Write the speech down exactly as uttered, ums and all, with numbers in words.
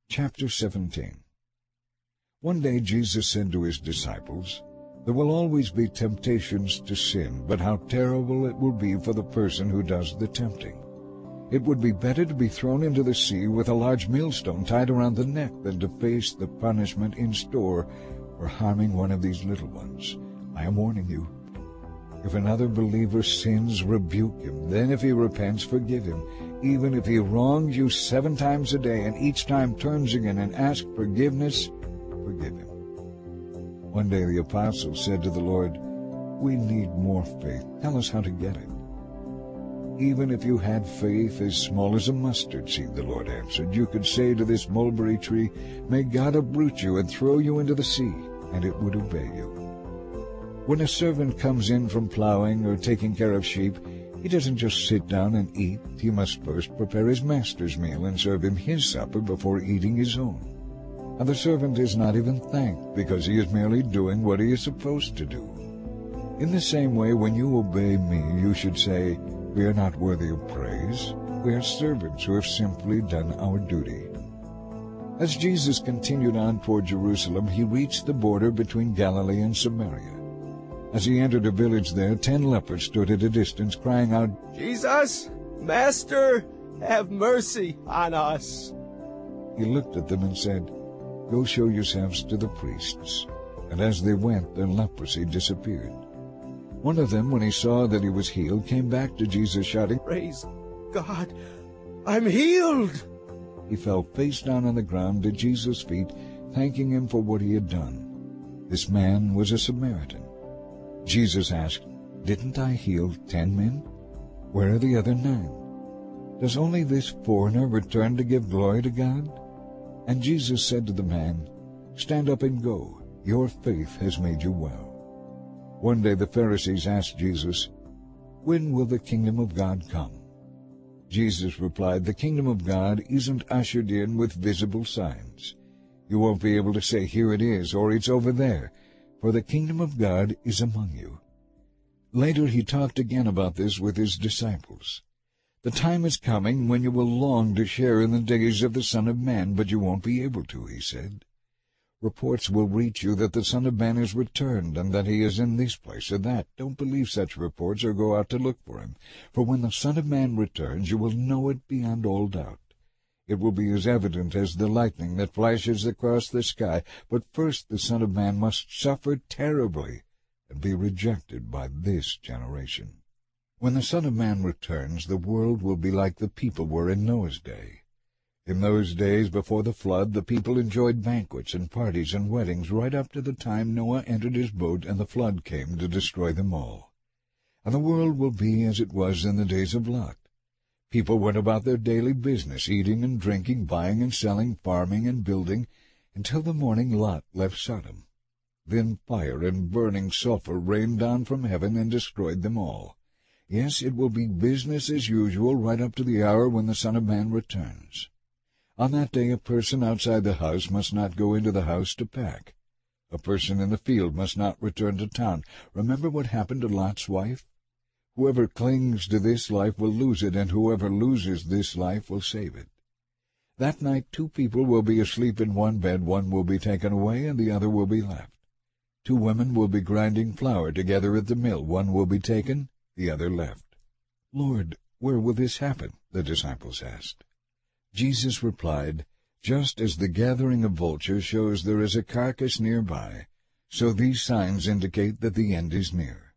Chapter seventeen. One day Jesus said to his disciples, "There will always be temptations to sin, but how terrible it will be for the person who does the tempting. It would be better to be thrown into the sea with a large millstone tied around the neck than to face the punishment in store for harming one of these little ones. I am warning you. If another believer sins, rebuke him. Then if he repents, forgive him. Even if he wrongs you seven times a day and each time turns again and asks forgiveness, forgive him." One day the apostles said to the Lord, "We need more faith. Tell us how to get it." "Even if you had faith as small as a mustard seed," the Lord answered, "you could say to this mulberry tree, 'May God uproot you and throw you into the sea,' and it would obey you." When a servant comes in from plowing or taking care of sheep, he doesn't just sit down and eat. He must first prepare his master's meal and serve him his supper before eating his own. And the servant is not even thanked because he is merely doing what he is supposed to do. In the same way, when you obey me, you should say, "We are not worthy of praise. We are servants who have simply done our duty." As Jesus continued on toward Jerusalem, he reached the border between Galilee and Samaria. As he entered a village there, ten lepers stood at a distance, crying out, "Jesus, Master, have mercy on us." He looked at them and said, "Go show yourselves to the priests." And as they went, their leprosy disappeared. One of them, when he saw that he was healed, came back to Jesus shouting, "Praise God, I'm healed!" He fell face down on the ground at Jesus' feet, thanking him for what he had done. This man was a Samaritan. Jesus asked, "Didn't I heal ten men? Where are the other nine? Does only this foreigner return to give glory to God?" And Jesus said to the man, "Stand up and go. Your faith has made you well." One day the Pharisees asked Jesus, "When will the kingdom of God come?" Jesus replied, "The kingdom of God isn't ushered in with visible signs. You won't be able to say, 'Here it is,' or 'It's over there,' for the kingdom of God is among you." Later he talked again about this with his disciples. "The time is coming when you will long to share in the days of the Son of Man, but you won't be able to," he said. "Reports will reach you that the Son of Man is returned and that he is in this place or that. Don't believe such reports or go out to look for him. For when the Son of Man returns, you will know it beyond all doubt. It will be as evident as the lightning that flashes across the sky. But first the Son of Man must suffer terribly and be rejected by this generation." When the Son of Man returns, the world will be like the people were in Noah's day. In those days before the flood, the people enjoyed banquets and parties and weddings right up to the time Noah entered his boat and the flood came to destroy them all. And the world will be as it was in the days of Lot. People went about their daily business, eating and drinking, buying and selling, farming and building, until the morning Lot left Sodom. Then fire and burning sulfur rained down from heaven and destroyed them all. Yes, it will be business as usual right up to the hour when the Son of Man returns. On that day a person outside the house must not go into the house to pack. A person in the field must not return to town. Remember what happened to Lot's wife? Whoever clings to this life will lose it, and whoever loses this life will save it. That night two people will be asleep in one bed. One will be taken away, and the other will be left. Two women will be grinding flour together at the mill. One will be taken, the other left. "Lord, where will this happen?" the disciples asked. Jesus replied, "Just as the gathering of vultures shows there is a carcass nearby, so these signs indicate that the end is near.